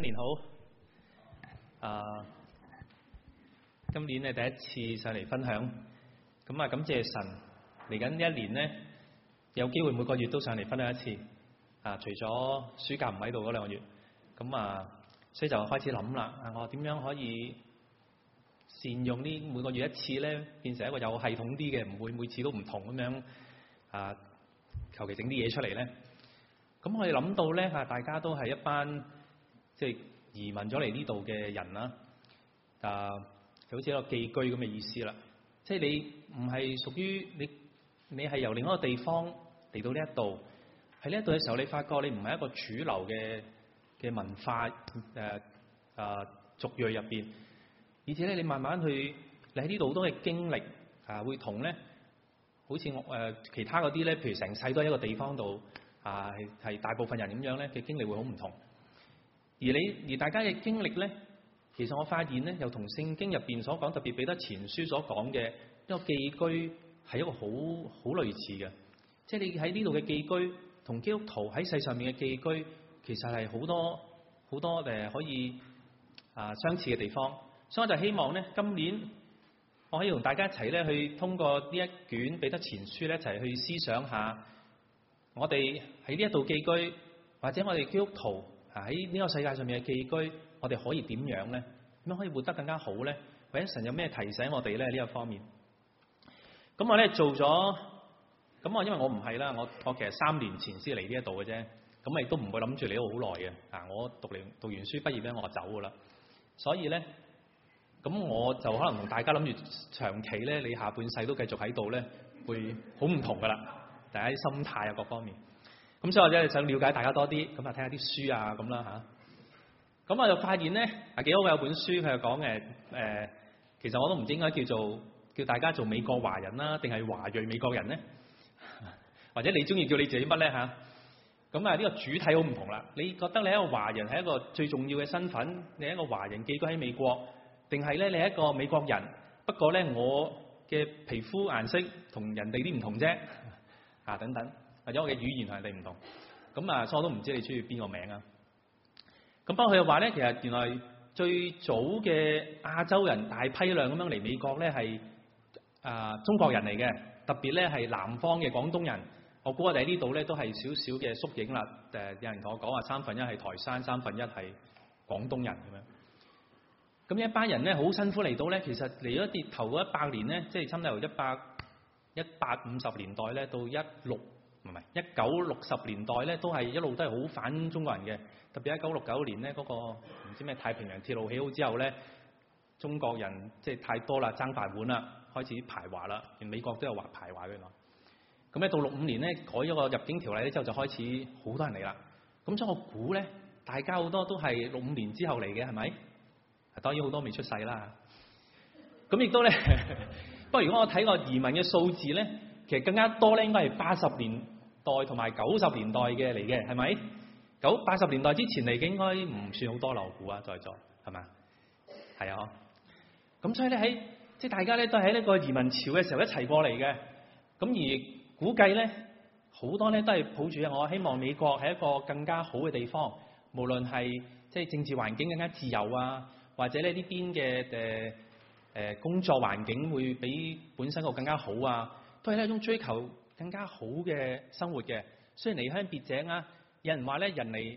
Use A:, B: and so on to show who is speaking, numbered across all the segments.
A: 年好。今年咧第一次上嚟分享，咁啊感謝神，嚟緊呢一年咧有機會每個月都上嚟分享一次。除咗暑假唔喺度嗰2個月，咁所以就開始諗啦。我點樣可以善用呢每個月一次咧，變成一個有系統啲嘅，唔會每次都唔同咁樣求其整啲嘢出嚟咧。咁我哋諗到咧大家都係一班即係移民咗嚟呢度嘅人啦，就好似一個寄居咁嘅意思啦。即係你唔係屬於你係由另一個地方嚟到呢一度，喺呢一度嘅時候，你發覺你唔係一個主流嘅文化族裔入邊，而且咧你慢慢去你喺呢度好多嘅經歷會同咧好似其他嗰啲咧，譬如成世都喺一個地方度係大部分人咁樣咧嘅經歷會好唔同。而大家嘅經歷咧，其實我發現咧，又同聖經入邊所講，特別彼得前書所講嘅一個寄居係一個好類似嘅。即係你喺呢度嘅寄居，同基督徒喺世上面嘅寄居，其實係好多可以相似嘅地方。所以我就希望咧，今年我可以同大家一齊咧去通過呢一卷彼得前書咧，一齊去思想下，我哋喺呢一度寄居，或者我哋基督徒喺呢個世界上面嘅寄居，我哋可以點樣咧？點樣可以活得更加好咧？或者神有咩提醒我哋咧？呢一方面，咁我咧做咗，咁我因為我唔係啦，我其實3年前先嚟呢一度嘅啫，咁亦都唔會諗住嚟到好耐嘅。我讀完書畢業咧，我就走噶啦。所以咧，咁我就可能同大家諗住長期咧，你下半世都繼續喺度咧，會好唔同噶啦。大家啲心態各方面。咁所以我真係想了解大家多啲，咁睇下啲書咁啦嚇。咁我就發現咧，幾好嘅有本書，佢就講其實我都唔知應該叫大家做美國華人啦，定係華裔美國人咧？或者你中意叫你自己乜咧嚇？咁呢個主體好唔同啦。你覺得你係一個華人係一個最重要嘅身份？你係一個華人寄居喺美國，定係咧你係一個美國人？不過咧我嘅皮膚顏色同人哋啲唔同啫，等等。或者我嘅語言同人哋唔同，咁所以我都唔知你中意邊個名啊。咁不過佢又話咧，其實原來最早嘅亞洲人大批量咁樣嚟美國咧係中國人嚟嘅，特別咧係南方嘅廣東人。我估我哋喺呢度咧都係少少嘅縮影啦。有人同我講話3分一係台山，1/3係廣東人咁樣。咁一班人咧好辛苦嚟到咧，其實嚟咗頭嗰100年咧，即係差唔多由1850年代咧到1960年代咧，都係一路都係好反中國人嘅。特別1969年咧，嗰個唔知咩太平洋鐵路起好之後咧，中國人即係太多啦，爭飯碗啦，開始排華啦。連美國都有排華嘅嘛。咁咧到65年咧改咗個入境條例咧之後，就開始好多人嚟啦。咁所以我估咧，大家好多都係65年之後嚟嘅，係咪？當然好多未出世啦。咁亦都咧，不過如果我睇個移民嘅數字咧，其實更加多咧，應該係80年代同埋90年代嘅嚟嘅，係咪？80年代之前嚟嘅應該唔算好多啦，我估在座係咪？係啊，咁所以咧即係大家咧都喺呢個移民潮嘅時候一齊過嚟嘅。咁而估計咧好多咧都係抱住我希望美國係一個更加好嘅地方，無論係即係政治環境更加自由或者呢邊嘅工作環境會比本身個更加好都係一種追求更加好嘅生活嘅。雖然離鄉別井有人話咧人離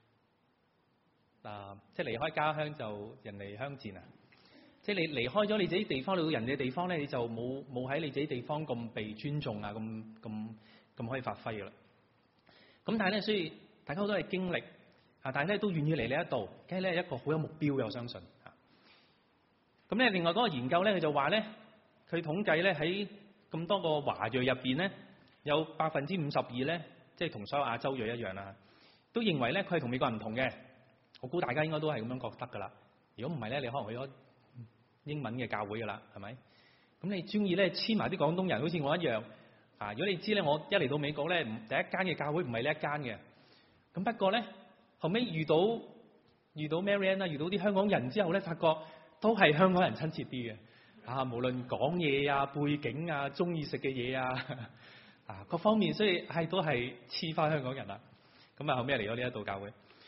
A: 即係離開家鄉就人離鄉賤即係你離開咗你自己地方，嚟到人哋嘅地方咧，你就冇喺你自己地方咁被尊重咁可以發揮噶啦。咁但係咧，所以大家好多係經歷但係咧都願意嚟呢一度，梗係咧一個好有目標嘅，我相信咁咧，另外嗰個研究咧，佢就話咧，佢統計咧喺咁多個華裔入邊咧，有52%咧，即係同所有亞洲裔一樣啦，都認為咧佢係同美國人唔同嘅。我估大家應該都係咁樣覺得噶啦。如果唔係咧，你可能去咗英文嘅教會噶啦，係咪？咁你中意咧黐埋啲廣東人，好似我一樣如果你知咧，我一嚟到美國咧，第一間嘅教會唔係呢一間嘅。咁不過咧，後尾遇到 Marianne 遇到啲香港人之後咧，發覺都係香港人親切啲嘅。無論講嘢背景中意食嘅嘢各方面，所以都係黐翻香港人啦。咁後尾嚟咗呢一度教會。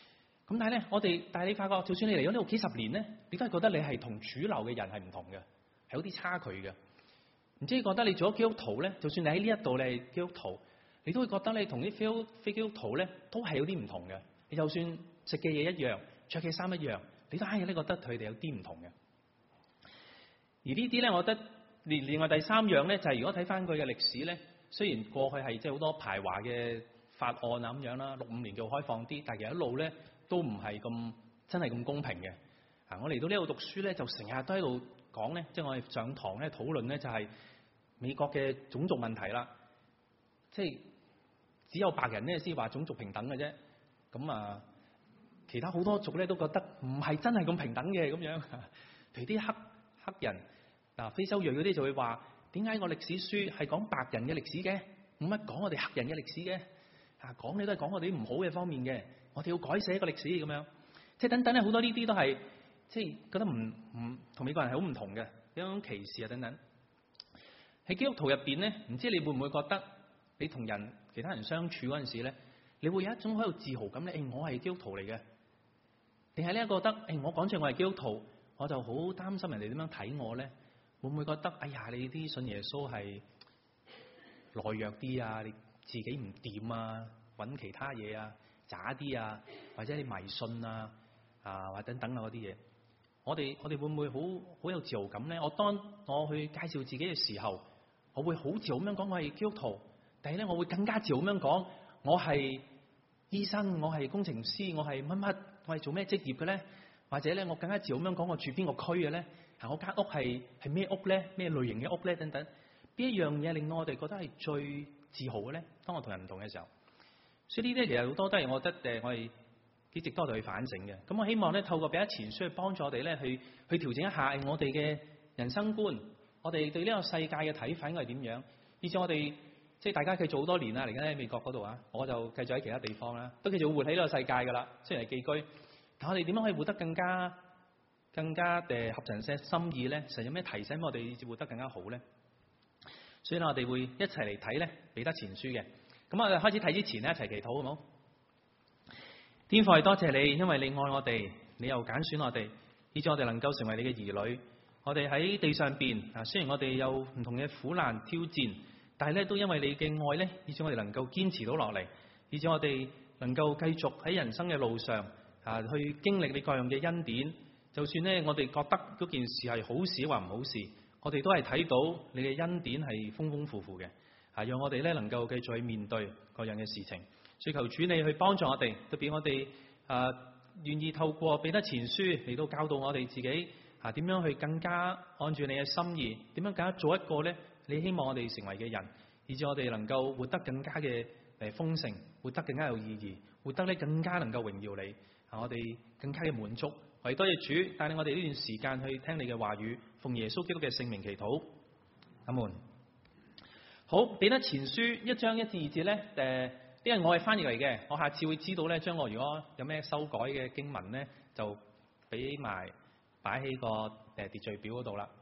A: 咁但係你發覺，就算你嚟咗呢度幾十年咧，你都係覺得你係同主流嘅人係唔同嘅，係有啲差距嘅。唔知你覺得你做咗基督徒咧，就算你喺呢一度你係基督徒，你都會覺得你同啲非基督徒咧都係有啲唔同嘅。你就算食嘅嘢一樣，着嘅衫一樣，你都係咧覺得佢哋有啲唔同嘅。而呢啲咧，我覺得另外第三樣咧，就係如果睇翻佢嘅歷史咧，雖然過去係即係好多排華嘅法案啊咁樣啦，65年就開放啲，但係其實一路咧都唔係咁真係咁公平嘅。我嚟到呢度讀書咧，就成日都喺度講咧，即係我哋上堂咧討論咧，就係美國嘅種族問題啦。即係只有白人咧先話種族平等嘅啫。咁其他好多族咧都覺得唔係真係咁平等嘅咁樣。譬如啲黑人非洲裔嗰啲就會話：點解個歷史書係講白人嘅歷史嘅，冇乜講我哋黑人嘅歷史嘅？講你都係講我哋啲唔好嘅方面嘅，我哋要改寫一個歷史咁樣。即係等等咧，好多呢啲都係即係覺得唔同美國人係好唔同嘅，有種歧視啊等等。喺基督徒入邊咧，唔知你會唔會覺得你同其他人相處嗰陣時咧，你會有一種喺度自豪感咧？我係基督徒嚟嘅，定係咧覺得我講住我係基督徒，我就好擔心人哋點樣睇我咧？會唔會覺得哎呀，你啲信耶穌係懦弱啲啊？你自己唔掂啊？揾其他嘢啊，渣啲啊，或者你迷信啊或等等嗰啲嘢？我哋會唔會好有自豪感咧？當我去介紹自己嘅時候，我會好自豪咁樣講我係基督徒，但係咧我會更加自豪咁樣講我係醫生，我係工程師，我係乜乜，我係做咩職業嘅咧？或者咧我更加自豪咁樣講我住邊個區嘅咧？我間屋係咩屋咧？咩類型嘅屋咧？等等，邊一樣嘢令到我哋覺得係最自豪嘅咧？當我同人唔同嘅時候，所以呢啲其實好多都係我覺得我哋幾值得我哋去反省嘅。咁我希望咧透過彼得前書去幫助我哋咧去調整一下我哋嘅人生觀，我哋對呢個世界嘅睇法應該係點樣？以至我哋即係大家繼續好多年啦，嚟緊喺美國嗰度我就繼續喺其他地方啦，都繼續活喺呢個世界噶啦。雖然係寄居，但我哋點樣可以活得更加合神嘅心意咧？神有咩提醒我哋活得更加好咧？所以咧，我哋會一齊嚟睇咧彼得前書嘅。咁我哋開始睇之前咧，一齊祈禱好冇？天父，多謝你，因為你愛我哋，你又揀選我哋，以致我哋能夠成為你嘅兒女。我哋喺地上邊雖然我哋有唔同嘅苦難挑戰，但係咧都因為你嘅愛咧，以致我哋能夠堅持到落嚟，以致我哋能夠繼續喺人生嘅路上去經歷你各樣嘅恩典。就算咧我哋覺得嗰件事係好事或唔好事，我哋都係睇到你嘅恩典係豐豐富富嘅，讓我哋咧能夠繼續去面對各樣嘅事情。所以求主你去幫助我哋，特別我哋願意透過彼得前書嚟到教導我哋自己點樣去更加按住你嘅心意，點樣更加做一個咧你希望我哋成為嘅人，以致我哋能夠活得更加嘅豐盛，活得更加有意義，活得咧更加能夠榮耀你，我哋更加嘅滿足。我哋多謝主帶領我哋呢段時間去聽你嘅話語，奉耶穌基督嘅聖名祈禱，阿門。好，彼得前書1章1至2節咧，因為我係翻譯嚟嘅，我下次會知道咧，將我如果有咩修改嘅經文咧，就俾埋擺喺個秩序表嗰度啦。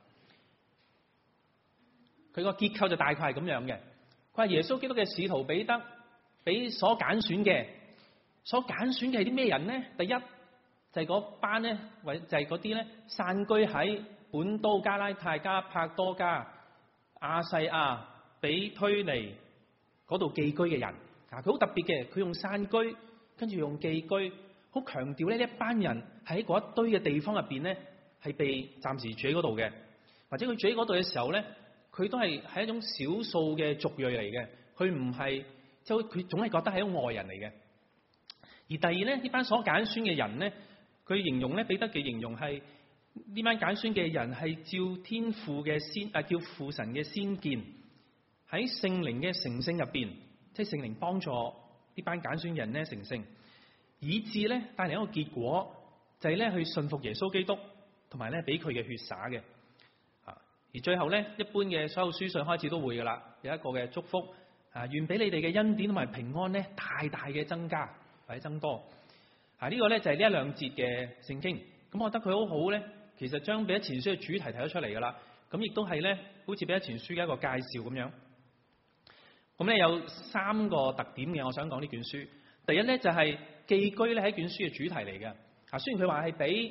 A: 佢個結構就大概係咁樣嘅。佢話耶穌基督嘅使徒彼得俾所揀選嘅係啲咩人咧？第一就係嗰班咧，或就係嗰啲咧散居喺本都、加拉太、加帕多家、亞細亞、比推尼嗰度寄居嘅人。佢好特別嘅，佢用散居，跟住用寄居，好強調咧呢一班人喺嗰一堆嘅地方入邊咧，係被暫時住喺嗰度嘅，或者佢住喺嗰度嘅時候咧，佢都係一種少數嘅族裔嚟嘅，佢唔係即係佢總係覺得係一個外人嚟嘅。而第二咧，呢班所揀選嘅人咧，佢形容咧彼得嘅形容係呢班揀選嘅人係照天父嘅叫父神嘅先見，喺聖靈嘅成聖入邊。即係聖靈幫助呢班揀選人咧成聖，以致咧帶嚟一個結果，就係咧去信服耶穌基督，同埋咧俾佢嘅血灑嘅。而最後咧，一般嘅所有書信開始都會噶啦，有一個嘅祝福願俾你哋嘅恩典同埋平安咧大大嘅增加或者增多。呢個咧就係呢一兩節嘅聖經。咁我覺得佢好好咧，其實將彼得前書嘅主題提咗出嚟噶啦。咁亦都係咧，好似彼得前書嘅一個介紹咁樣。咁咧有3個特點嘅，我想講呢卷書。第一咧就係寄居咧係一卷書嘅主題嚟嘅。啊，雖然佢話係俾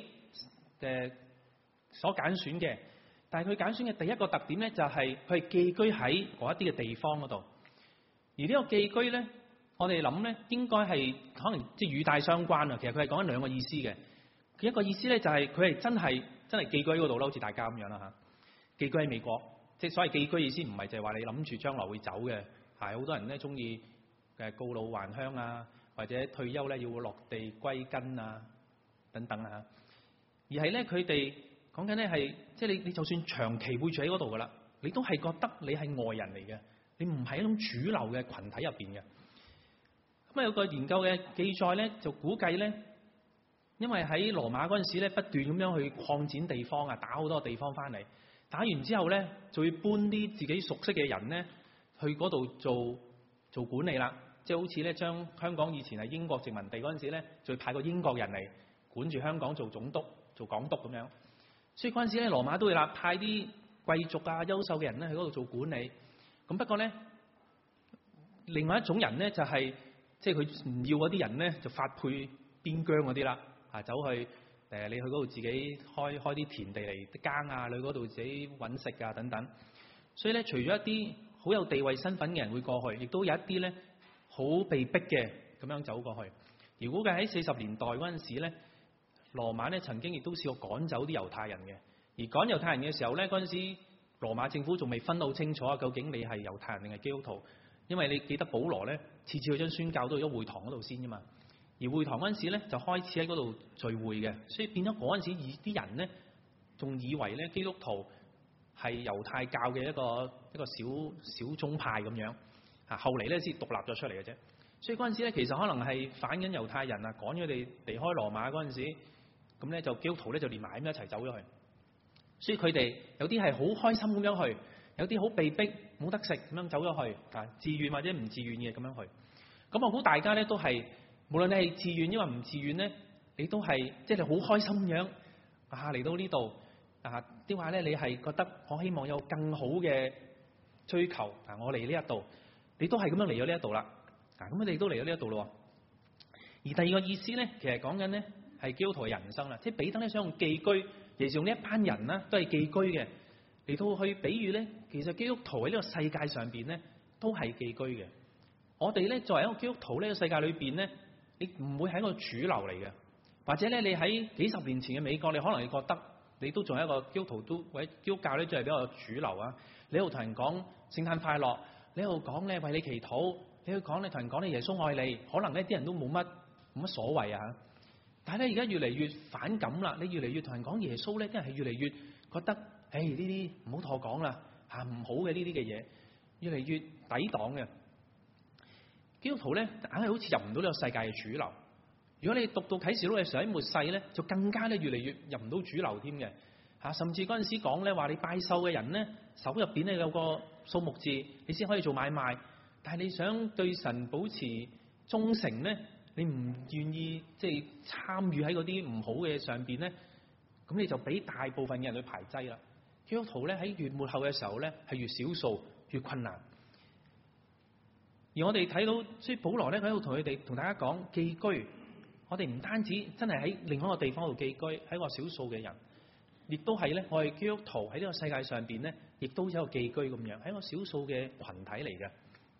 A: 所揀選嘅，但係佢揀選嘅第一個特點咧就係佢係寄居喺嗰一啲嘅地方嗰度。而呢個寄居咧，我哋諗咧應該係可能即係語帶相關啊。其實佢係講緊兩個意思嘅。佢一個意思咧就係佢係真係寄居喺嗰度啦，好似大家咁樣啦嚇。寄居喺美國，即係所謂寄居意思唔係就係話你諗住將來會走嘅。係好多人咧中意告老還鄉啊，或者退休咧要落地歸根啊等等啊。而係咧佢哋講緊咧係即係你就算長期會住喺嗰度噶啦，你都係覺得你係外人嚟嘅，你唔係一種主流嘅群體入邊嘅。咁啊有個研究嘅記載咧，就估計咧，因為喺羅馬嗰陣時咧不斷咁樣去擴展地方啊，打好多地方翻嚟，打完之後咧就會搬啲自己熟悉嘅人咧去嗰度做管理啦。即係好似咧將香港以前係英國殖民地嗰陣時咧，就會派個英國人嚟管住香港做總督、做港督咁樣。所以嗰陣時咧，羅馬都會啦派啲貴族啊、優秀嘅人咧去嗰度做管理。咁不過咧，另外一種人咧就係即係佢唔要嗰啲人咧，就發配邊疆嗰啲啦。啊，走去你去嗰度自己開啲田地嚟耕啊，你去嗰度自己揾食啊等等。所以咧，除咗一啲好有地位身份嘅人會過去，亦都有一啲咧好被逼嘅咁樣走過去。而估計喺40年代嗰陣時咧，羅馬咧曾經亦都試過趕走啲猶太人嘅。而趕猶太人嘅時候咧，嗰陣時羅馬政府仲未分到清楚啊，究竟你係猶太人定係基督徒？因為你記得保羅咧，次次去將宣教都去咗會堂嗰度先㗎嘛。而會堂嗰陣時咧，就開始喺嗰度聚會嘅，所以變咗嗰陣時啲人咧，仲以為咧基督徒係猶太教嘅一個小宗派咁樣。啊，後嚟咧先獨立咗出嚟嘅啫。所以嗰陣時咧，其實可能係反緊猶太人啊，趕咗佢哋離開羅馬嗰陣時，咁咧就基督徒咧就連埋咁一齊走咗去。所以佢哋有啲係好開心咁樣去，有啲好被逼冇得食咁樣走咗去，啊，自願或者唔自願嘅咁樣去。咁我估大家咧都係，無論你係自願抑或唔自願咧，你都係即係好開心咁樣啊嚟到呢度啊，啲話咧你係覺得我希望有更好嘅追求啊，我嚟呢一度，你都係咁樣嚟咗呢一度啦。啊，咁你都嚟咗呢一度咯。而第二個意思咧，其實講緊咧係基督徒嘅人生啦，即係彼得咧想用寄居，其實用呢一班人啦都係寄居嘅嚟到去比喻咧，其實基督徒喺呢個世界上邊咧都係寄居嘅。我哋咧作為一個基督徒呢個世界裏邊咧，你唔會係一個主流嚟嘅，或者咧你喺幾十年前嘅美國，你可能你覺得你都仲係一個基督徒，都或者基督教咧仲係比較主流啊。你喺度同人講聖誕快樂，你喺度講咧為你祈禱，你去講你同人講你耶穌愛你，可能呢啲人都冇乜所謂啊。但係咧而家越嚟越反感啦，你越嚟越同人講耶穌咧，啲人係越嚟越覺得，誒呢啲唔好同我講啦，嚇唔好嘅呢啲嘅嘢，越嚟越抵擋嘅。基督徒咧硬係好似入唔到呢個世界嘅主流。如果你讀到啟示錄嘅時候喺末世咧，就更加咧越嚟越入唔到主流添嘅嚇。甚至嗰陣時講咧話，你拜獸嘅人咧手入邊咧有個數目字，你先可以做買賣。但係你想對神保持忠誠咧，你唔願意即係參與喺嗰啲唔好嘅上邊咧，咁你就俾大部分嘅人去排擠啦。基督徒咧喺越末後嘅時候咧係越少數越困難。而我哋睇到，所以保羅咧喺度同大家講寄居，我哋唔單止真係喺另外一個地方度寄居，喺一個少數嘅人，亦都係咧我哋基督徒喺呢個世界上邊咧，亦都有一個寄居咁樣，係一個少數嘅群體嚟嘅。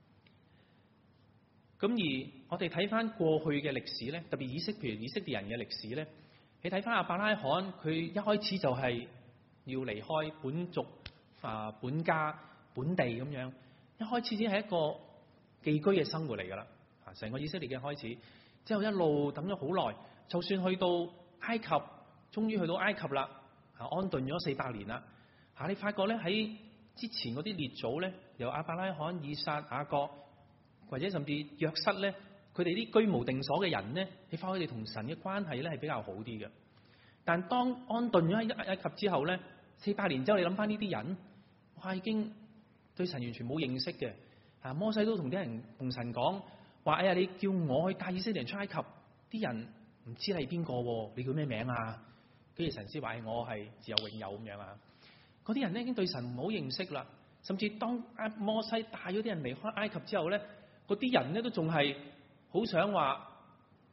A: 咁而我哋睇翻過去嘅歷史咧，特別譬如以色列人嘅歷史咧，你睇翻亞伯拉罕，佢一開始就係要離開本族本家本地咁樣，一開始只係一個寄居嘅生活嚟噶啦，成個以色列嘅開始，之後一路等咗好耐，就算去到埃及，終於去到埃及啦，安頓咗400年啦，你發覺咧喺之前嗰啲列祖咧，由亞伯拉罕、以撒、雅各，或者甚至約瑟咧，佢哋啲居無定所嘅人咧，你發覺佢哋同神嘅關係咧係比較好啲嘅。但當安頓咗喺埃及之後咧，400年之後你諗翻呢啲人，哇已經對神完全冇認識嘅。摩西都同神講話，哎呀，你叫我去帶以色列人出埃及，啲人唔知你係邊個，你叫咩名啊？跟住神先話我係自有永有咁樣啊。嗰啲人咧已經對神唔好認識啦，甚至當摩西帶咗啲人離開埃及之後咧，嗰啲人咧都仲係好想話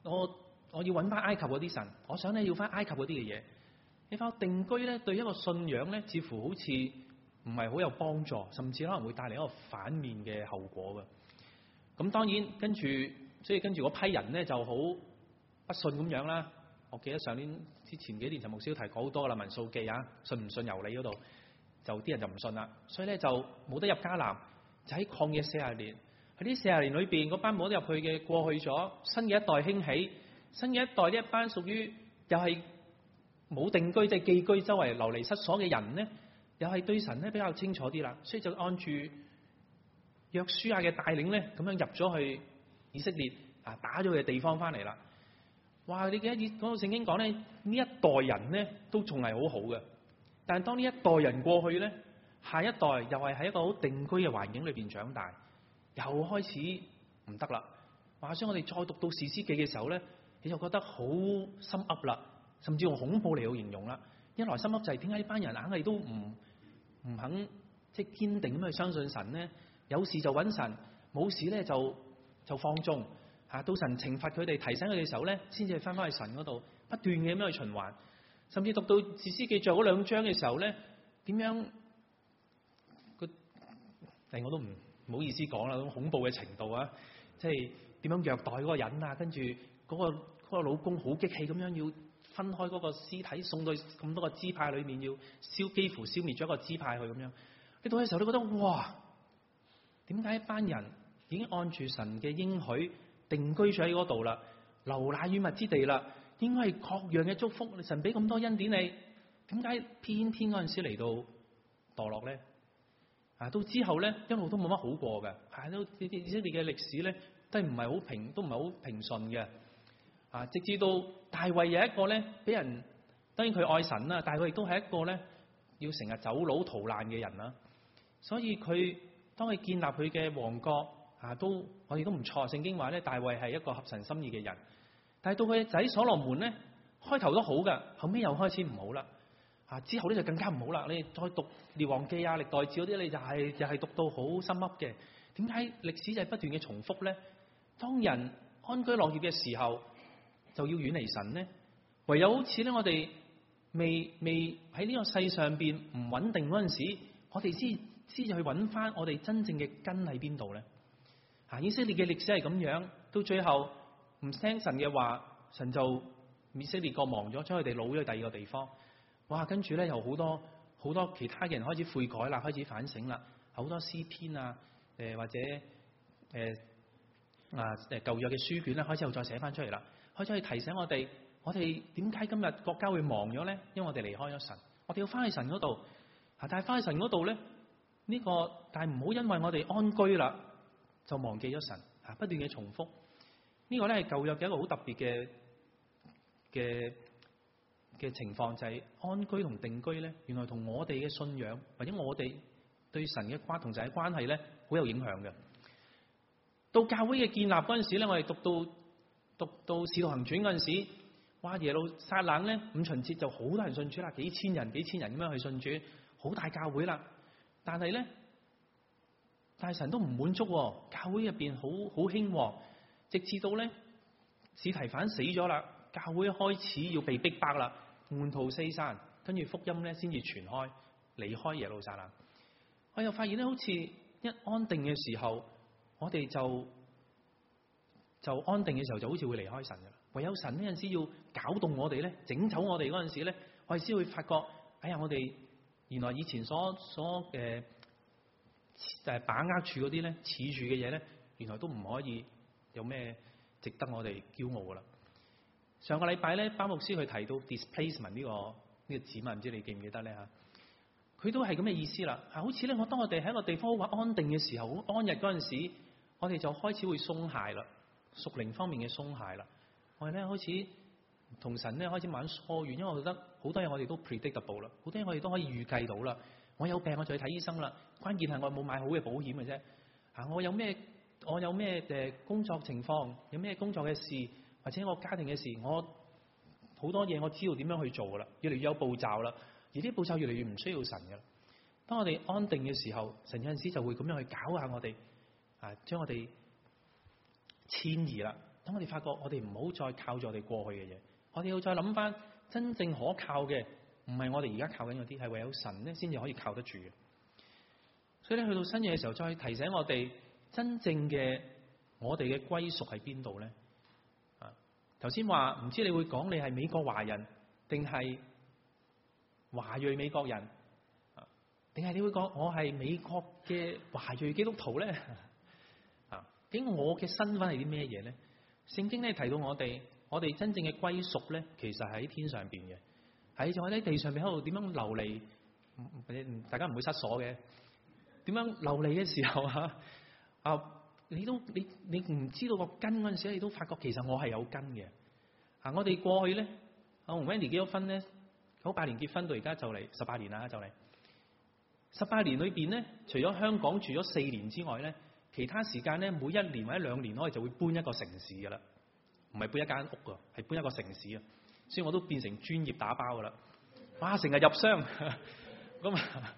A: 我要揾翻埃及嗰啲神，我想咧要翻埃及嗰啲嘅嘢。你發覺定居咧對一個信仰咧，似乎好似唔係好有幫助，甚至可能會帶嚟一個反面嘅後果嘅。咁當然跟住嗰批人咧就好不信咁樣啦。我記得前幾年陳牧師都提過好多啦，民數記啊，信唔信由你嗰度，就啲人就唔信啦，所以咧就冇得入迦南，就喺曠野40年。喺呢40年裏邊，嗰班冇得入去嘅過去咗，新嘅一代興起，新嘅一代呢一班屬於又係冇定居，即係寄居周圍流離失所嘅人呢，又係對神咧比較清楚啲啦，所以就按住約書亞嘅帶領咧，咁樣入咗去以色列啊，打咗佢嘅地方翻嚟啦。哇！你記得講到聖經講咧，呢一代人咧都仲係好好嘅，但係當呢一代人過去咧，下一代又係喺一個好定居嘅環境裏邊長大，又開始唔得啦。話說我哋再讀到士師記嘅時候咧，你就覺得好心噏啦，甚至用恐怖嚟到形容啦。一來心噏就係點解呢班人硬係都唔肯即係堅定咁去相信神咧？有事就揾神，冇事咧就放縱。到神懲罰佢哋、提醒佢哋嘅時候咧，先至翻返去神嗰度，不斷嘅咁樣去循環。甚至讀到士師記最後嗰2章嘅時候咧，點樣我都唔好意思講啦，咁恐怖嘅程度啊，即係點樣虐待嗰個人啊，跟住嗰個老公好激氣咁樣要分開嗰個屍體送到咁多個支派裏面，要幾乎消滅咗一個支派去咁樣。你到嘅時候，你覺得哇，點解一班人已經按住神嘅應許定居咗喺嗰度啦，流奶與蜜之地啦，應該係各樣嘅祝福，神俾咁多恩典你，點解偏偏嗰陣時嚟到墮落咧？到之後咧，一路都冇乜好過嘅，都以色列嘅歷史咧，都唔係好平順嘅。直至到大衛有一個咧，俾人當然佢愛神啦，但係佢亦都係一個咧要成日走佬逃難嘅人啦。所以佢當佢建立佢嘅王國。我哋都唔錯。聖經話咧，大衛係一個合神心意嘅人，但係到佢嘅仔所羅門咧，開頭都好噶，後尾又開始唔好啦。之後咧就更加唔好啦。你再讀列王記啊、歷代志嗰啲，你就係讀到好心噏嘅。點解歷史就係不斷嘅重複咧？當人安居樂業嘅時候，就要遠離神咧。唯有好似咧，我哋未喺呢個世上邊唔穩定嗰陣時，我哋先去揾翻我哋真正嘅根喺邊度咧？以色列嘅歷史係咁樣，到最後唔聽神嘅話，神就以色列國亡咗，將佢哋擄咗去第二個地方。哇！跟住咧又好多其他嘅人開始悔改啦，開始反省啦，好多詩篇啊，或者舊約嘅書卷咧，開始又再寫翻出嚟啦，開始去提醒我哋點解今日國家會亡咗咧？因為我哋離開咗神，我哋要翻去神嗰度。但係翻去神嗰度咧，但係唔好因為我哋安居啦，就忘記咗神，不斷嘅重複。呢個咧係舊約嘅一個好特別嘅情況，就係安居同定居咧，原來同我哋嘅信仰或者我哋對神嘅同神嘅關係咧，好有影響嘅。到教會嘅建立嗰陣時咧，我哋讀到使徒行傳嗰陣時，哇！耶路撒冷咧5旬節就好多人信主啦，幾千人咁樣去信主，好大教會啦。但係神都唔滿足，教會入邊好興旺，直至到咧司提反死咗啦，教會開始要被逼迫啦，門徒四散，跟住福音咧先至傳開，離開耶路撒冷。我又發現咧，好似一安定嘅時候，我哋就安定嘅時候，就好似會離開神嘅。唯有神呢陣時要搞動我哋咧，整走我哋嗰陣時咧，我哋先會發覺，哎呀，我哋原來以前所把握住嗰啲咧，恃住嘅嘢咧，原來都唔可以有咩值得我哋驕傲噶啦。上個禮拜咧，巴牧師佢提到 displacement 呢個字嘛，唔知你記唔記得咧嚇？佢都係咁嘅意思啦。好似咧，當我哋喺一個地方好安定嘅時候，好安逸嗰陣時，我哋就開始會鬆懈啦，屬靈方面嘅鬆懈啦。我哋咧開始同神咧開始慢慢疏遠，因為我覺得好多嘢我哋都 predictable 啦，好多嘢我哋都可以預計到啦。我有病我就去睇醫生啦，關鍵係我有冇買好嘅保險嘅啫。我有咩工作情況，有咩工作嘅事，或者我家庭嘅事，我好多嘢我知道點樣去做噶啦，越嚟越有步驟啦。而啲步驟越嚟越唔需要神噶啦。當我哋安定嘅時候，神有陣時就會咁樣去搞下我哋，將我哋遷移啦， 等我哋發覺我哋唔好再靠住我哋過去嘅嘢，我哋要再諗翻真正可靠嘅，唔係我哋而家靠緊嗰啲，係唯有神咧先至可以靠得住嘅。所以咧，去到新約嘅時候，再提醒我哋真正嘅我哋嘅歸屬喺邊度咧？頭先話唔知你會講你係美國華人定係華裔美國人，定係你會講我係美國嘅華裔基督徒咧？究竟我嘅身份係啲咩嘢咧？聖經咧提到我哋真正嘅歸屬咧，其實係喺天上邊嘅，喺我哋喺地上邊喺度點樣流離，大家唔會失所嘅。點樣流離嘅時候你唔知道個根嗰陣時，你都發覺其實我係有根嘅。我哋過去咧，我同 Wendy 結咗婚咧，98年結婚到而家就嚟18年啦，就嚟18年裏邊咧，除咗香港住咗4年之外咧，其他時間咧每1年或者2年，我哋就會搬一個城市噶啦，唔係搬一間屋噶，係搬一個城市啊。所以我都變成專業打包噶啦，哇！成日入箱咁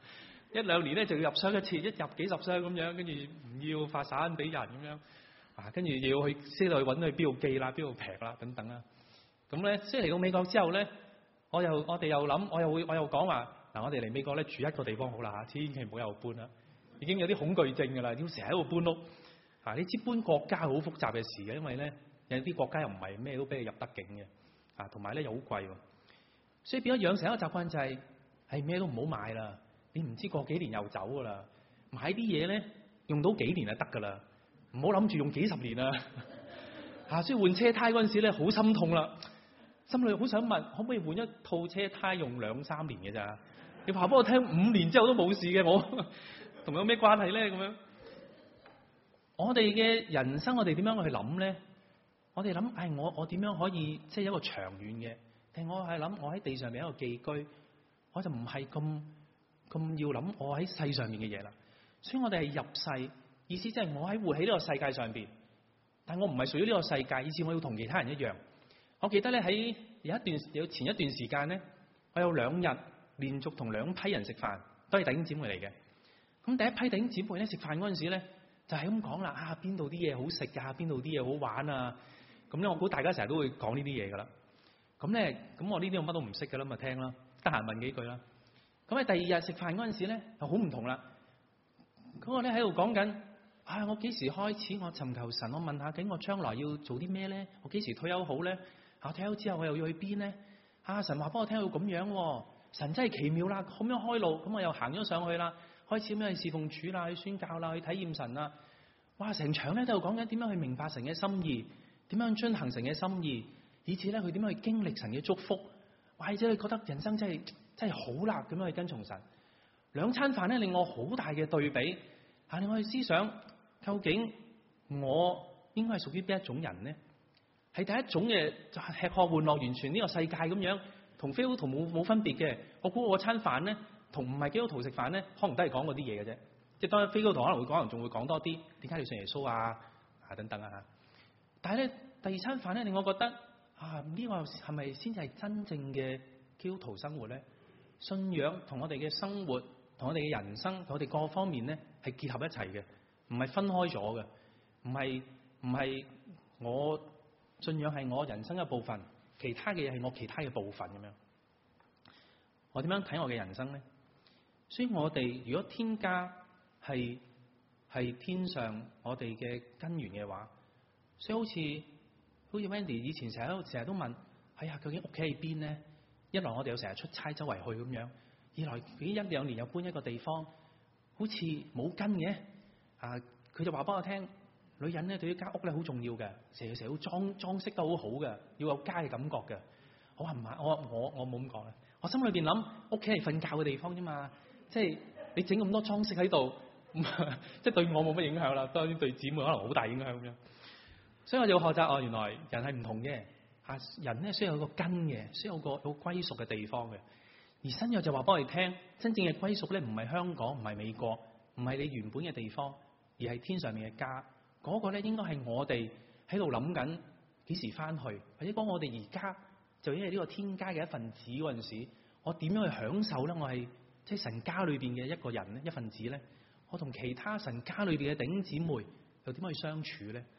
A: 1-2年咧就要入箱一次，一入幾十箱咁樣，跟住唔要發散俾人咁樣，跟住要去先去揾去邊度寄啦，邊度平啦等等啦。咁咧，即係嚟到美國之後咧，我哋又諗，我又講話嗱，我哋嚟美國咧住一個地方好啦嚇，千祈唔好又搬啦，已經有啲恐懼症㗎啦，要成日喺度搬屋。你知搬國家好複雜嘅事嘅，因為咧有啲國家又唔係咩都俾你入得境嘅，同埋咧又好貴喎，所以變咗養成一個習慣就係咩都唔好買啦。你唔知過幾年又走噶啦，買啲嘢咧用到幾年就得噶啦，唔好諗住用幾十年啊！所以換車胎嗰陣時咧好心痛啦，心裏好想問可唔可以換一套車胎用2-3年嘅咋？你話俾我聽5年之後都冇事嘅，我同有咩關係咧？咁樣，我哋嘅人生我哋點樣去諗咧？我哋諗我點樣可以即係一個長遠嘅？定我係諗我喺地上面一個寄居，我就唔係咁要諗我喺世上面嘅嘢啦，所以我哋係入世，意思即係我喺活喺呢個世界上邊，但我唔係屬於呢個世界，意思我要同其他人一樣。我記得咧喺前一段時間咧，我有2日連續同2批人食飯，都係弟兄姊妹嚟嘅。咁第一批弟兄姊妹咧食飯嗰陣時咧，就係咁講啦，邊度啲嘢好食啊，邊度啲嘢好玩啊，咁咧我估大家成日都會講呢啲嘢噶啦。咁我呢啲我乜都唔識噶啦，咪聽啦，得閒問幾句啦。咁喺第2日食飯嗰陣時咧，就好唔同啦。嗰個咧喺度講緊，我幾時開始我尋求神？我問下究竟我將來要做啲咩咧？我幾時退休好咧？我退休之後我又要去邊咧？神話幫我聽到咁樣，神真係奇妙啦！咁樣開路，咁我又行咗上去啦，開始咁樣去侍奉主啦，去宣教啦，去體驗神啦。哇！成場咧都喺度講緊點樣去明白神嘅心意，點樣遵行神嘅心意，以至咧佢點樣去經歷神嘅祝福。或者你覺得人生真係好辣咁樣去跟從神。2餐飯咧令我好大嘅對比，令我去思想究竟我應該係屬於邊一種人呢？係第一種嘅就係吃喝玩樂，完全呢個世界咁樣，同基督徒冇分別嘅。我估我餐飯咧同唔係基督徒食飯咧，可能都係講嗰啲嘢嘅啫。即係當然非基督徒可能會講，仲會講多啲點解你信耶穌等等啊。但係咧第2餐飯咧令我覺得呢個係咪先至係真正嘅基督徒生活咧？信仰同我哋嘅生活，同我哋嘅人生，同我哋各方面咧係結合一齊嘅，唔係分開咗嘅，唔係我信仰係我人生一部分，其他嘅嘢係我其他嘅部分咁樣。我點樣睇我嘅人生咧？所以我哋如果天家係天上我哋嘅根源嘅話，所以好似 Wendy 以前成日都問，究竟屋企喺邊咧？一來我哋又成日出差周圍去咁樣，二來幾1-2年又搬一個地方，好似冇根嘅。佢就話幫我聽，女人咧對於間屋咧好重要嘅，成日要裝飾得好好嘅，要有家嘅感覺嘅。我話唔係，我冇咁講啦。我心裏邊諗，屋企係瞓覺嘅地方啫嘛，即係你整咁多裝飾喺度，即係對我冇乜影響啦。當然對姊妹可能好大影響咁樣。所以我就要學習，原來人係唔同嘅。人咧需要有個根嘅，需要有個歸屬嘅地方嘅。而新約就話幫我哋聽，真正嘅歸屬咧唔係香港，唔係美國，唔係你原本嘅地方，而係天上面嘅家。嗰個咧應該係我哋喺度諗緊幾時翻去，或者講我哋而家就因為呢個天家嘅一份子嗰陣時，我點樣去享受咧？我係即係神家裏邊嘅一個人咧，一份子咧。我同其他神家裏邊嘅弟兄姊妹又點樣去相處咧？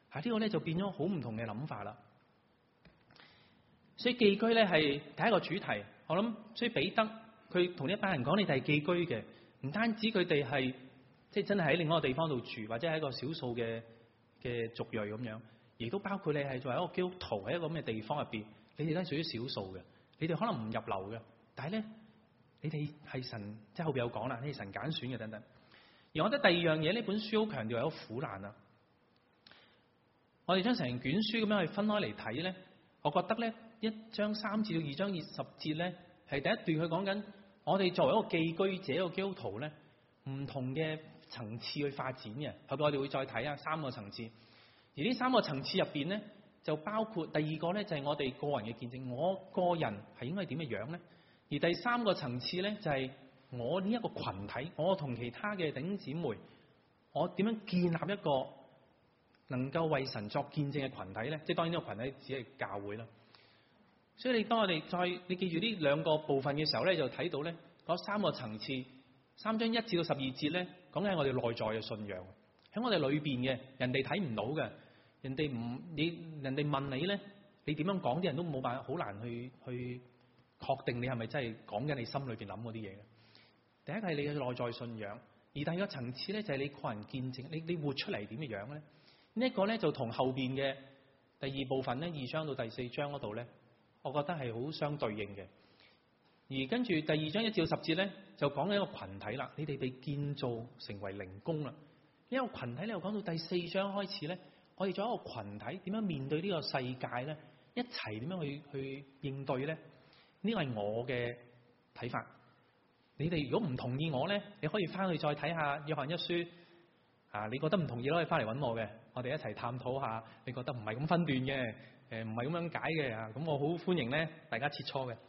A: 呢個咧就變咗好唔同嘅諗法啦。所以寄居咧係第一個主題，我諗，所以彼得佢同呢一班人講，你哋係寄居嘅，唔單止佢哋係即係真係喺另外一個地方度住，或者係一個少數嘅族裔咁樣，亦都包括你係作為一個基督徒喺一個咁嘅地方入邊，你哋都係屬於少數嘅，你哋可能唔入流嘅，但係咧你哋係神，即係後邊有講啦，你係神揀選嘅等等。而我覺得第二樣嘢，呢本書好強調係一個苦難啊。我哋將成卷書咁樣去分開嚟睇咧，我覺得咧1章3節到2章20節咧係第一段，佢講緊我哋作為一個寄居者，一個基督徒咧唔同嘅層次去發展嘅。後邊我哋會再睇下3個層次，而呢3個層次入邊咧就包括第二個咧就係我哋個人嘅見證，我個人係應該點嘅樣咧？而第3個層次咧就係我呢一個群體，我同其他嘅弟兄姊妹，我點樣建立一個能夠為神作見證嘅群體咧？即係當然呢個群體只係教會啦。所以當我哋你記住呢2個部分嘅時候咧，就睇到咧嗰3個層次，3章1至到12節咧講緊係我哋內在嘅信仰，喺我哋裏邊嘅，人哋睇唔到嘅，人哋問你咧，你點樣講，啲人都冇辦法，好難去確定你係咪真係講緊你心裏邊諗嗰啲嘢嘅。第一個係你嘅內在信仰，而第二個層次咧就係你個人見證，你活出嚟點嘅樣咧？呢一個咧就同後邊嘅第2部分咧2章到第4章嗰度咧，我覺得係好相對應嘅。而跟住第2章1至到10節咧，就講緊一個群體啦，你哋被建造成為靈宮啦。呢個群體咧又講到第4章開始咧，我哋做一個群體點樣面對呢個世界咧，一齊點樣去應對咧？呢個係我嘅睇法。你哋如果唔同意我咧，你可以翻去再睇下約翰一書啊，你覺得唔同意都可以翻嚟揾我嘅，我哋一齊探討下。你覺得唔係咁分段嘅，唔係咁樣解嘅啊，咁我好歡迎咧大家切磋嘅。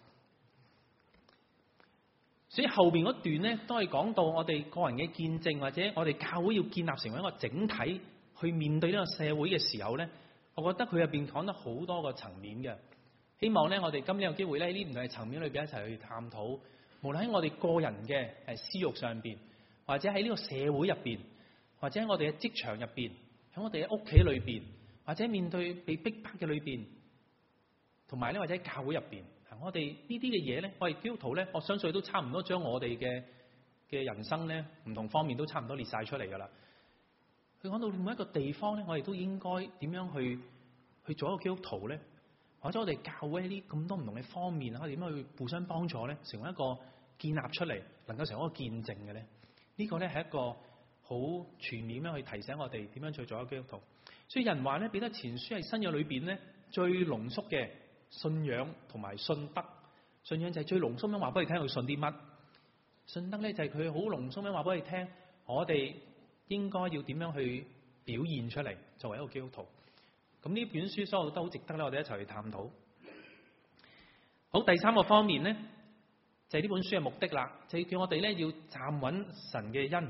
A: 所以後邊嗰段咧都係講到我哋個人嘅見證，或者我哋教會要建立成為一個整體去面對呢個社會嘅時候咧，我覺得佢入邊講得好多個層面嘅。希望咧我哋今年有機會咧呢唔同嘅層面裏邊一齊去探討，無論喺我哋個人嘅私欲上邊，或者喺呢個社會入邊，或者喺我哋嘅職場入邊，喺我哋嘅屋企裏邊，或者面對被逼迫嘅裏邊，同埋咧或者喺教會入邊，我哋呢啲嘅嘢咧，我哋基督徒咧，我相信都差唔多將我哋嘅人生咧唔同方面都差唔多列晒出嚟噶啦。佢講到每一個地方咧，我哋都應該點樣去做一個基督徒咧？或者我哋教會喺呢咁多唔同嘅方面，我哋點樣去互相幫助咧？成為一個建立出嚟，能夠成為一個見證嘅咧？呢個咧係一個好全面咁樣去提醒我哋點樣去做一個基督徒。所以人話咧，彼得前書係新約裏邊咧最濃縮嘅信仰同埋信德。信仰就係最濃縮咁話俾你聽，佢信啲乜；信德咧就係佢好濃縮咁話俾你聽，我哋應該要點樣去表現出嚟，作為一個基督徒。咁呢本書所有都好值得咧，我哋一齊去探討。好，第3個方面咧，就係呢本書嘅目的啦，就係叫我哋咧要站穩神嘅恩。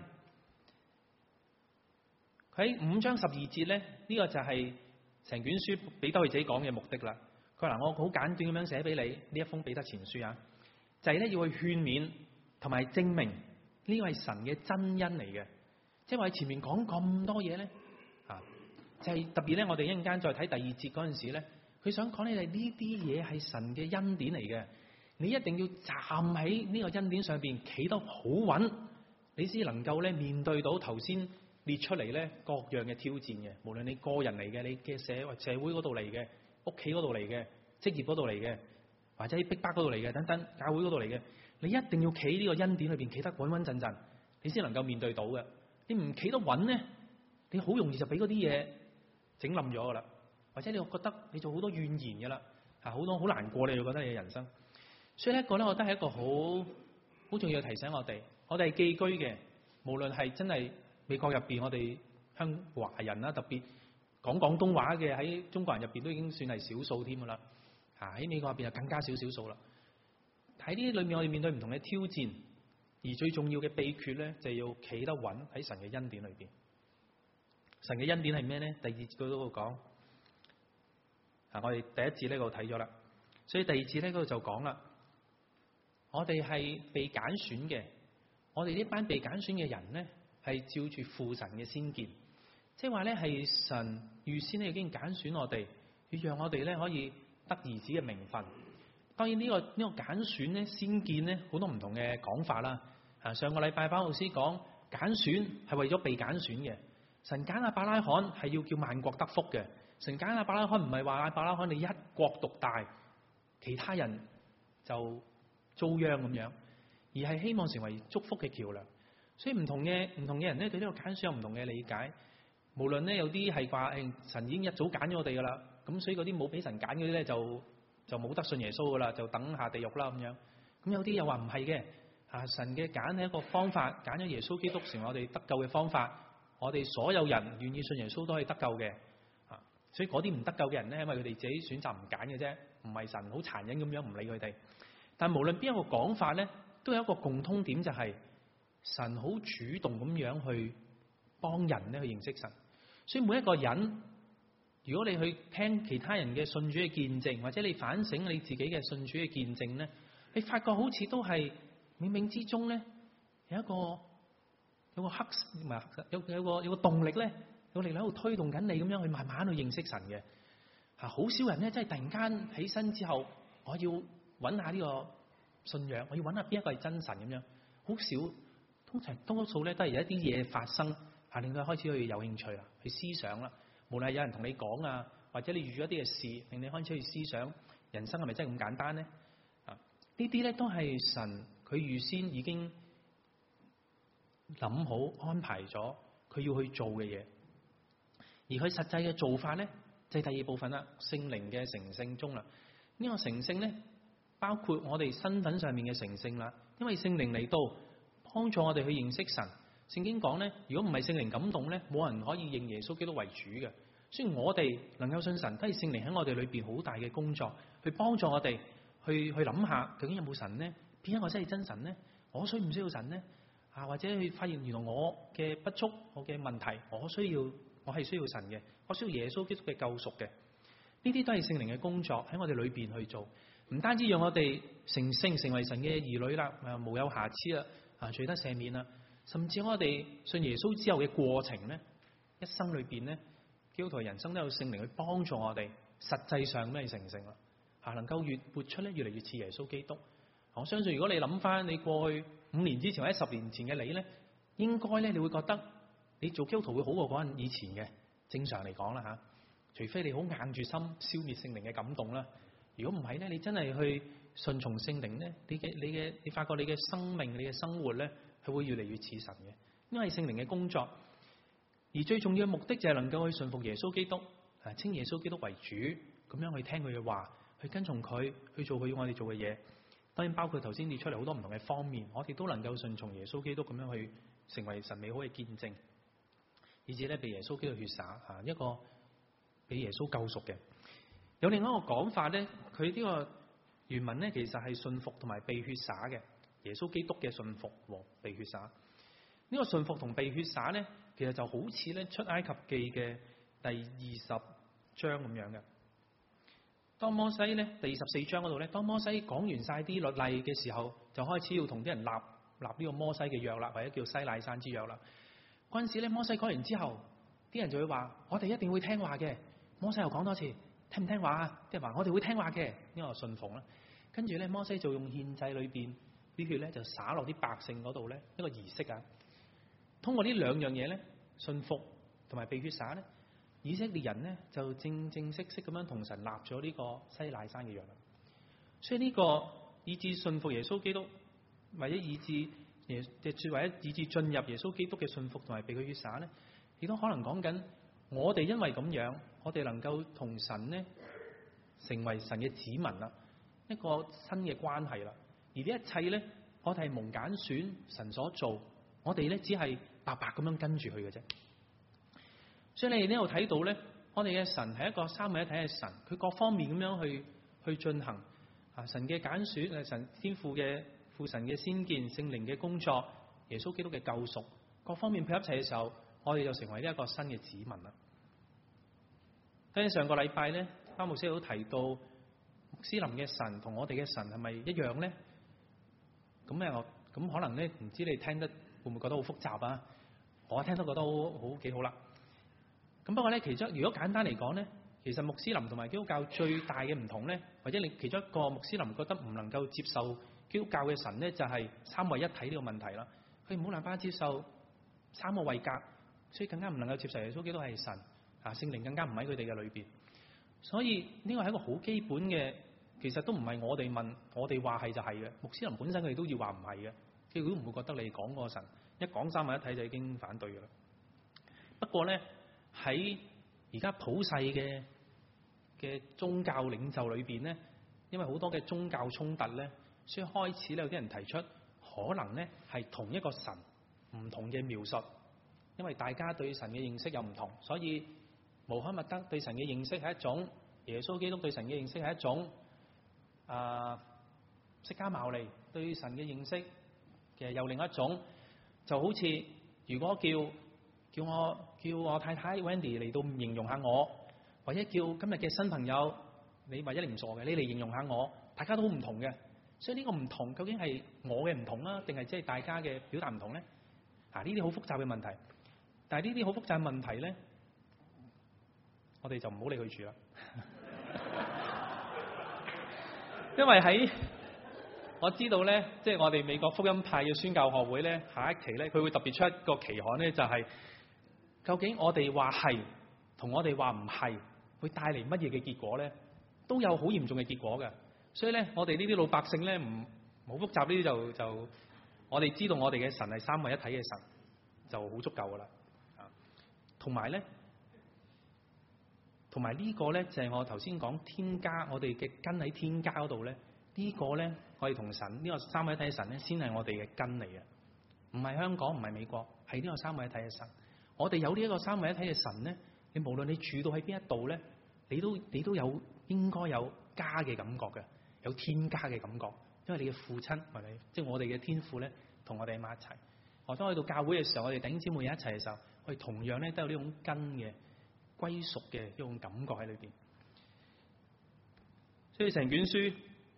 A: 佢喺5章12節咧，呢個就係成卷書彼得佢自己講嘅目的啦。佢話我好簡短咁樣寫俾你呢一封彼得前書啊，就係咧要去勸勉同埋證明呢個係神嘅真恩嚟嘅。即係話前面講咁多嘢咧，就係特別咧，我哋一陣間再睇第2節嗰陣時咧，佢想講你哋呢啲嘢係神嘅恩典嚟嘅，你一定要站喺呢個恩典上邊企得好穩，你先能夠咧面對到頭先列出嚟咧各樣嘅挑戰嘅，無論你個人嚟嘅，你嘅社會嗰度嚟嘅，屋企嗰度嚟嘅，職業嗰度嚟嘅，或者喺逼迫嗰度嚟嘅等等，教會嗰度嚟嘅，你一定要企呢個恩典裏邊企得穩穩陣陣，你先能夠面對到嘅。你唔企得穩咧，你好容易就俾嗰啲嘢整冧咗噶啦，或者你覺得你做好多怨言噶啦，好多好難過，你就覺得你嘅人生。所以呢一個咧，我覺得係一個好重要嘅提醒我哋係寄居嘅，無論係真係美國入邊，我哋香華人啦，特別講廣東話嘅喺中國人入邊都已經算係少數添噶啦，喺美國入邊就更加少數啦。喺呢啲裏面，我哋面對唔同嘅挑戰，而最重要嘅秘訣咧，就係要企得穩喺神嘅恩典裏邊。神嘅恩典係咩咧？第2節嗰度講，我哋第1節呢度睇咗啦，所以第2節呢嗰度就講啦，我哋係被揀選嘅，我哋呢班被揀選嘅人咧，係照住父神嘅先見， 即係話咧係神預先咧已經揀選我哋，要讓我哋咧可以得兒子嘅名分。當然呢個揀選咧先見咧好多唔同嘅講法啦。上個禮拜包老師講揀選係為咗被揀選嘅，神揀亞伯拉罕係要叫萬國得福嘅。神揀亞伯拉罕唔係話亞伯拉罕你一國獨大，其他人就遭殃咁樣，而係希望成為祝福嘅橋梁。所以唔同嘅人咧對呢個揀選有唔同嘅理解。無論咧有啲係話神已經一早揀咗我哋噶啦，咁所以嗰啲冇俾神揀嗰啲咧就冇得信耶穌噶啦，就等下地獄啦咁樣。咁有啲又話唔係嘅，神嘅揀係一個方法，揀咗耶穌基督成為我哋得救嘅方法。我哋所有人願意信耶穌都可以得救嘅。所以嗰啲唔得救嘅人咧，因為佢哋自己選擇唔揀嘅啫，唔係神好殘忍咁樣唔理佢哋。但無論邊一個講法咧，都有一個共通點，就係神好主動咁樣去幫人咧去認識神。所以每一個人，如果你去聽其他人嘅信主嘅見證，或者你反省你自己嘅信主嘅見證咧，你發覺好似都係冥冥之中咧有個動力咧，有力量喺度推動緊你咁樣去慢慢去認識神嘅。好少人咧真係突然間起身之後，我要揾下呢個信仰，我要揾下邊一個係真神咁樣，好少。通常多數咧都係有一啲嘢發生，令到開始去有興趣啦，去思想啦。無論係有人同你講啊，或者你遇咗一啲嘅事，令你開始去思想人生係咪真係咁簡單咧？呢啲咧都係神佢預先已經諗好安排咗佢要去做嘅嘢，而佢實際嘅做法咧就係第二部分啦，聖靈嘅成聖中啦。呢個成聖咧包括我哋身份上面嘅成聖啦，因為聖靈嚟到幫助我哋去認識神。聖經講咧，如果唔係聖靈感動咧，冇人可以認耶穌基督為主嘅。所以我哋能夠信神，都係聖靈喺我哋裏邊好大嘅工作，去幫助我哋去諗下究竟有冇神呢？邊一個真係真神呢？我需唔需要神呢？或者去發現原來我嘅不足，我嘅問題，我係需要神嘅，我需要耶穌基督嘅救贖嘅。呢啲都係聖靈嘅工作喺我哋裏邊去做，唔單止讓我哋成聖成為神嘅兒女啦，無有瑕疵啦，罪得赦免啦。甚至我哋信耶穌之後嘅過程咧，一生裏邊咧，基督徒人生都有聖靈去幫助我哋，實際上都係成聖啦，能夠越活出咧越嚟越似耶穌基督。我相信如果你諗翻你過去5年之前或者10年前嘅你咧，應該咧你會覺得你做基督徒會好過嗰陣以前嘅。正常嚟講啦，除非你好硬住心消滅聖靈嘅感動啦。如果唔係咧，你真係去順從聖靈咧，你發覺你嘅生命、你嘅生活咧，係會越嚟越似神嘅，因為聖靈嘅工作。而最重要嘅目的就係能夠去順服耶穌基督，稱耶穌基督為主，咁樣去聽佢嘅話，去跟從佢，去做佢要我哋做嘅嘢。當然包括頭先列出嚟好多唔同嘅方面，我哋都能夠順從耶穌基督咁樣去成為神美好嘅見證，以至咧被耶穌基督血灑，一個俾耶穌救贖嘅。有另外一個講法咧，佢呢個原文咧其實係信服同埋被血灑嘅。耶穌基督嘅信服和被血灑，呢個信服同被血灑咧，其實就好似咧出埃及記嘅第20章咁樣嘅。當摩西咧第14章嗰度咧，當摩西講完晒啲律例嘅時候，就開始要同啲人立呢個摩西嘅約啦，或者叫西乃山之約啦。嗰陣時咧，摩西講完之後，啲人就會話：我哋一定會聽話嘅。摩西又講多次，聽唔聽話啊？啲人話：我哋會聽話嘅。呢個信服啦。跟住咧，摩西就用獻祭裏邊啲血咧，就灑落啲百姓嗰度咧，一個儀式啊。通過呢兩樣嘢咧，信服同埋被血灑咧，以色列人咧就正式咁樣同神立咗呢個西乃山嘅約啦。所以呢個以致信服耶穌基督，或者以致進入耶穌基督嘅信服同埋被佢血灑咧，亦都可能講緊我哋因為咁樣，我哋能夠同神咧成為神嘅子民啦，一個新嘅關係啦。而呢一切咧，我哋係蒙揀選神所做，我哋咧只係白白咁樣跟住佢嘅啫。所以你哋呢度睇到咧，我哋嘅神係一個三位一體嘅神，佢各方面咁樣去進行神嘅揀選，神天父嘅父神嘅先見，聖靈嘅工作，耶穌基督嘅救贖，各方面配合一齊嘅時候，我哋就成為呢一個新嘅子民啦。跟住上個禮拜咧，花牧師都提到穆斯林嘅神同我哋嘅神係咪一樣咧？咁可能咧，唔知你聽得會唔會覺得好複雜啊？我聽都覺得幾好啦。 咁不過咧，其中如果簡單嚟講咧，其實穆斯林同埋基督教最大嘅唔同咧，或者你其中一個穆斯林覺得唔能夠接受基督教嘅神咧，就係三位一體呢個問題啦。佢冇辦法接受三個位格，所以更加唔能夠接受耶穌基督係神啊，聖靈更加唔喺佢哋嘅裏邊。所以呢個係一個好基本嘅，其實都唔係我哋問，我哋話係就係嘅。穆斯林本身佢哋都要話唔係嘅，佢都唔會覺得你講個神一講三位一體就已經反對㗎啦。不過咧，喺而家普世嘅宗教領袖裏邊咧，因為好多嘅宗教衝突咧，所以開始咧有啲人提出可能咧係同一個神唔同嘅描述，因為大家對神嘅認識又唔同，所以穆罕默德對神嘅認識係一種，耶穌基督對神嘅認識係一種，釋迦牟尼對神嘅認識其實又另一種。就好似如果叫我太太 Wendy 嚟到形容下我，或者叫今日嘅新朋友你或者你唔傻嘅，你嚟形容下我，大家都好唔同嘅。所以呢個唔同究竟係我嘅唔同啦，定係即係大家嘅表達唔同咧？呢啲好複雜嘅問題。但係呢啲好複雜嘅問題咧，我哋就唔好理佢住啦。因為喺我知道咧，即係我哋美國福音派嘅宣教學會咧，下一期咧佢會特別出一個期刊咧，就係究竟我哋話係同我哋話唔係，會帶嚟乜嘢嘅結果咧？都有好嚴重嘅結果嘅。所以咧，我哋呢啲老百姓咧唔好複雜，呢啲就我哋知道我哋嘅神係三位一體嘅神就好足夠噶啦。同埋呢個咧就係我頭先講天家，我哋嘅根喺天家嗰度咧，呢個咧我哋同神呢個三位一體嘅神咧，先係我哋嘅根嚟嘅，唔係香港，唔係美國，係呢個三位一體嘅神。我哋有呢一個三位一體嘅神咧，你無論你住到喺邊一度咧，你都有應該有家嘅感覺嘅，有天家嘅感覺，因為你嘅父親或者即係我哋嘅天父咧，同我哋喺埋一齊。當去到教會嘅時候，我哋弟兄姊妹一齊嘅時候，我哋同樣咧都有呢種根嘅歸屬嘅一種感覺喺裏邊。所以成卷書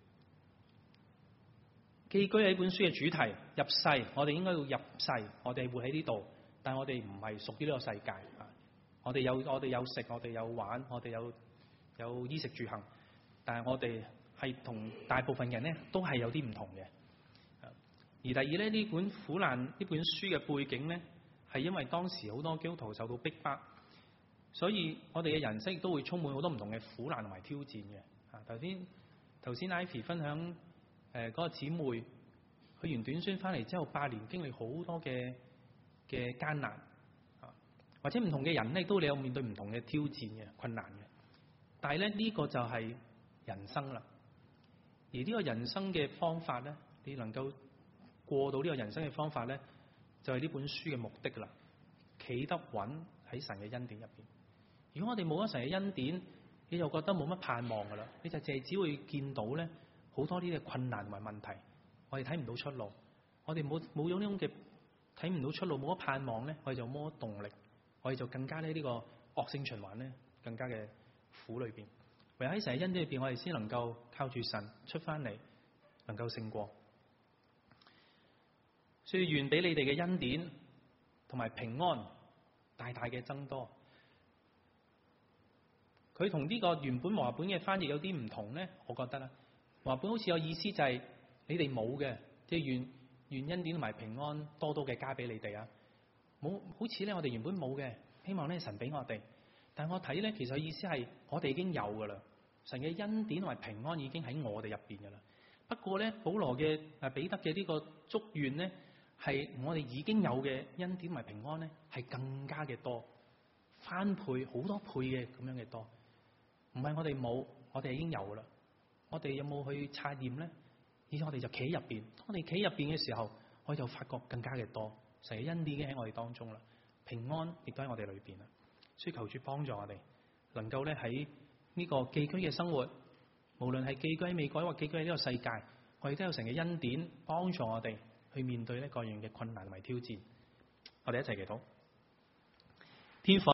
A: 寄居喺本書嘅主題入世，我哋應該要入世，我哋活喺呢度，但係我哋唔係屬於呢個世界。我哋有食，我哋有玩，我哋有衣食住行，但係我哋係同大部分人咧都係有啲唔同嘅。而第二咧，呢本苦難呢本書嘅背景咧，係因為當時好多基督徒受到逼迫，所以我哋嘅人生亦都會充滿好多唔同嘅苦難同埋挑戰嘅。頭先 Ivy 分享嗰個姊妹去完短宣翻嚟之後，8年經歷好多嘅艱難，或者唔同嘅人咧都你有面對唔同嘅挑戰嘅困難嘅。但係咧呢個就係人生啦，而呢個人生嘅方法咧，你能夠過到呢個人生嘅方法咧，就係呢本書嘅目的啦。企得穩喺神嘅恩典入邊。如果我哋冇咗神嘅恩典，你就覺得冇乜盼望噶啦，你就淨係只會見到咧好多呢啲困難同埋問題，我哋睇唔到出路，我哋冇咗呢種嘅睇唔到出路，冇咗盼望咧，我哋就冇咗動力，我哋就更加咧呢個惡性循環咧更加嘅苦裏邊。唯有喺神嘅恩典裏邊，我哋先能夠靠住神出翻嚟，能夠勝過。所以願俾你哋嘅恩典同埋平安大大嘅增多。佢同呢個原本和合本嘅翻譯有啲唔同咧，我覺得啦，和合本好似有意思就係你哋冇嘅，即係願恩典同埋平安多多嘅加俾你哋啊。冇好似咧我哋原本冇嘅，希望咧神俾我哋。但係我睇咧，其實意思係我哋已經有噶啦，神嘅恩典同埋平安已經喺我哋入邊噶啦。不過咧，保羅嘅彼得嘅呢個祝願咧，係我哋已經有嘅恩典同埋平安咧，係更加嘅多，翻倍好多倍嘅咁樣嘅多。唔係我哋冇，我哋已經有噶啦。我哋有冇去察驗咧？而且我哋就企喺入邊，我哋企喺入邊嘅時候，我就發覺更加嘅多。神嘅恩典已經喺我哋當中啦，平安亦都喺我哋裏邊啦。所以求主幫助我哋，能夠咧喺呢個寄居嘅生活，無論係寄居喺美國或寄居喺呢個世界，我哋都有神嘅恩典幫助我哋去面對呢各樣嘅困難同埋挑戰。我哋一齊祈禱，天父。